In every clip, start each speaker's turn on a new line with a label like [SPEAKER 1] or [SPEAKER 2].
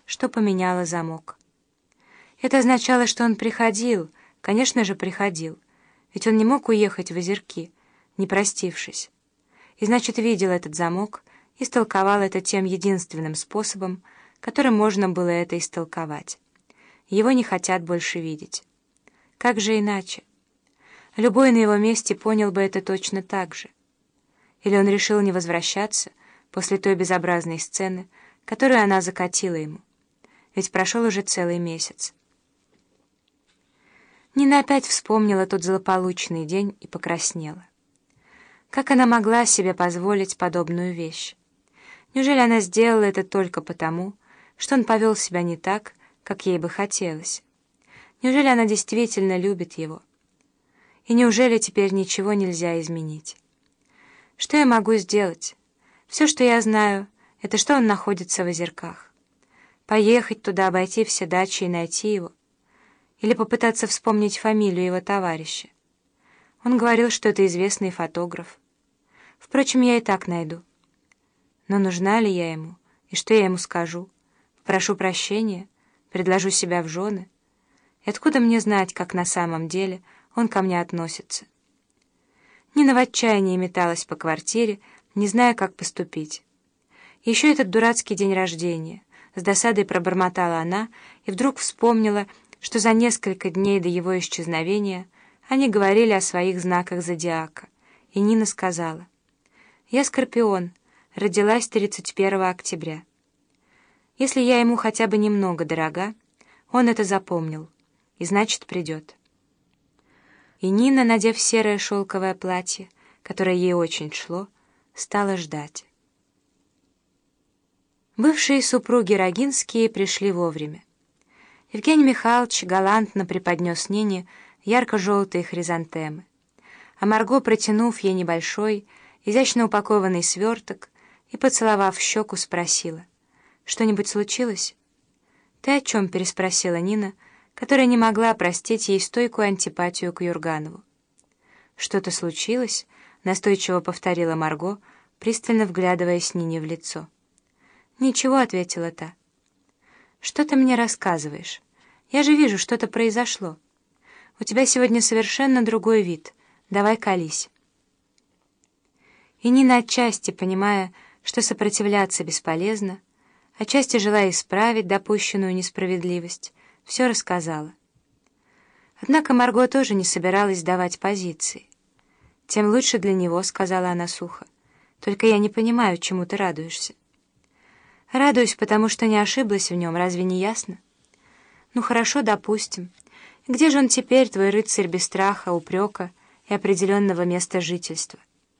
[SPEAKER 1] что поменяла замок. Это означало, что он приходил, конечно же, приходил, ведь он не мог уехать в Озерки, не простившись. И значит, видел этот замок, истолковал это тем единственным способом, которым можно было это истолковать. Его не хотят больше видеть. Как же иначе? Любой на его месте понял бы это точно так же. Или он решил не возвращаться после той безобразной сцены, которую она закатила ему. Ведь прошел уже целый месяц. Нина опять вспомнила тот злополучный день и покраснела. Как она могла себе позволить подобную вещь? Неужели она сделала это только потому, что он повел себя не так, как ей бы хотелось? Неужели она действительно любит его? И неужели теперь ничего нельзя изменить? Что я могу сделать? Все, что я знаю, это что он находится в Озерках. Поехать туда, обойти все дачи и найти его. Или попытаться вспомнить фамилию его товарища. Он говорил, что это известный фотограф. Впрочем, я и так найду. Но нужна ли я ему? И что я ему скажу? Прошу прощения? Предложу себя в жены? И откуда мне знать, как на самом деле он ко мне относится? Нина в отчаянии металась по квартире, не зная, как поступить. Еще этот дурацкий день рождения. С досадой пробормотала она и вдруг вспомнила, что за несколько дней до его исчезновения они говорили о своих знаках зодиака. И Нина сказала: «Я Скорпион, родилась 31 октября. Если я ему хотя бы немного дорога, он это запомнил, и значит придет». И Нина, надев серое шелковое платье, которое ей очень шло, стала ждать. Бывшие супруги Рогинские пришли вовремя. Евгений Михайлович галантно преподнес Нине ярко-желтые хризантемы, а Марго, протянув ей небольшой, изящно упакованный сверток и, поцеловав в щеку, спросила: «Что-нибудь случилось?» «Ты о чем?» — переспросила Нина, которая не могла простить ей стойкую антипатию к Юрганову. «Что-то случилось?» — настойчиво повторила Марго, пристально вглядываясь Нине в лицо. «Ничего», — ответила та. «Что ты мне рассказываешь? Я же вижу, что-то произошло. У тебя сегодня совершенно другой вид. Давай колись». И Нина, отчасти понимая, что сопротивляться бесполезно, отчасти желая исправить допущенную несправедливость, все рассказала. Однако Марго тоже не собиралась давать позиции. «Тем лучше для него», — сказала она сухо. «Только я не понимаю, чему ты радуешься». «Радуюсь, потому что не ошиблась в нем, разве не ясно?» «Ну хорошо, допустим. Где же он теперь, твой рыцарь без страха, упрека и определенного места жительства?»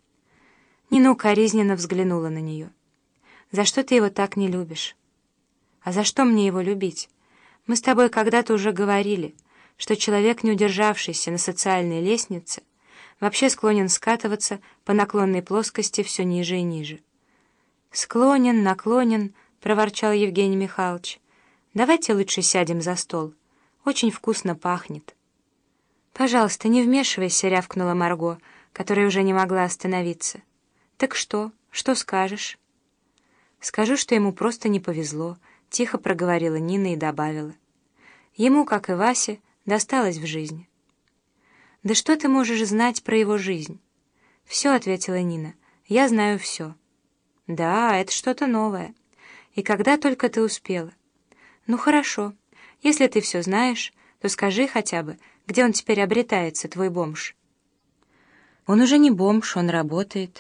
[SPEAKER 1] Нина укоризненно взглянула на нее. «За что ты его так не любишь?» «А за что мне его любить? Мы с тобой когда-то уже говорили, что человек, не удержавшийся на социальной лестнице, вообще склонен скатываться по наклонной плоскости все ниже и ниже». «Склонен, наклонен», — проворчал Евгений Михайлович. «Давайте лучше сядем за стол. Очень вкусно пахнет». «Пожалуйста, не вмешивайся», — рявкнула Марго, которая уже не могла остановиться. «Так что? Что скажешь?» «Скажу, что ему просто не повезло», — тихо проговорила Нина и добавила. «Ему, как и Васе, досталось в жизни». «Да что ты можешь знать про его жизнь?» «Все», — ответила Нина, — «я знаю все». «Да, это что-то новое. И когда только ты успела?» «Ну хорошо. Если ты все знаешь, то скажи хотя бы, где он теперь обретается, твой бомж?» «Он уже не бомж, он работает».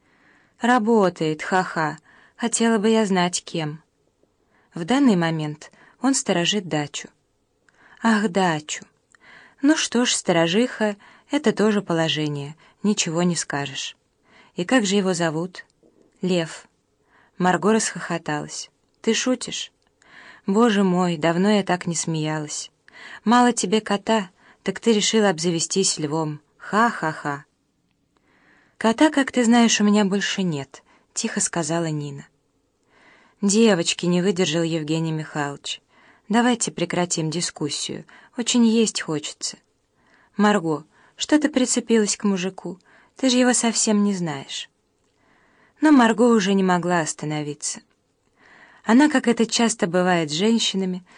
[SPEAKER 1] «Работает, ха-ха. Хотела бы я знать, кем». «В данный момент он сторожит дачу». «Ах, дачу. Ну что ж, сторожиха — это тоже положение, ничего не скажешь. И как же его зовут?» «Лев». Марго расхохоталась. «Ты шутишь?» «Боже мой, давно я так не смеялась. Мало тебе кота, так ты решила обзавестись львом. Ха-ха-ха». «Кота, как ты знаешь, у меня больше нет», — тихо сказала Нина. «Девочки», — не выдержал Евгений Михайлович, — «давайте прекратим дискуссию. Очень есть хочется». «Марго, что ты прицепилась к мужику? Ты же его совсем не знаешь». Но Марго уже не могла остановиться. Она, как это часто бывает с женщинами,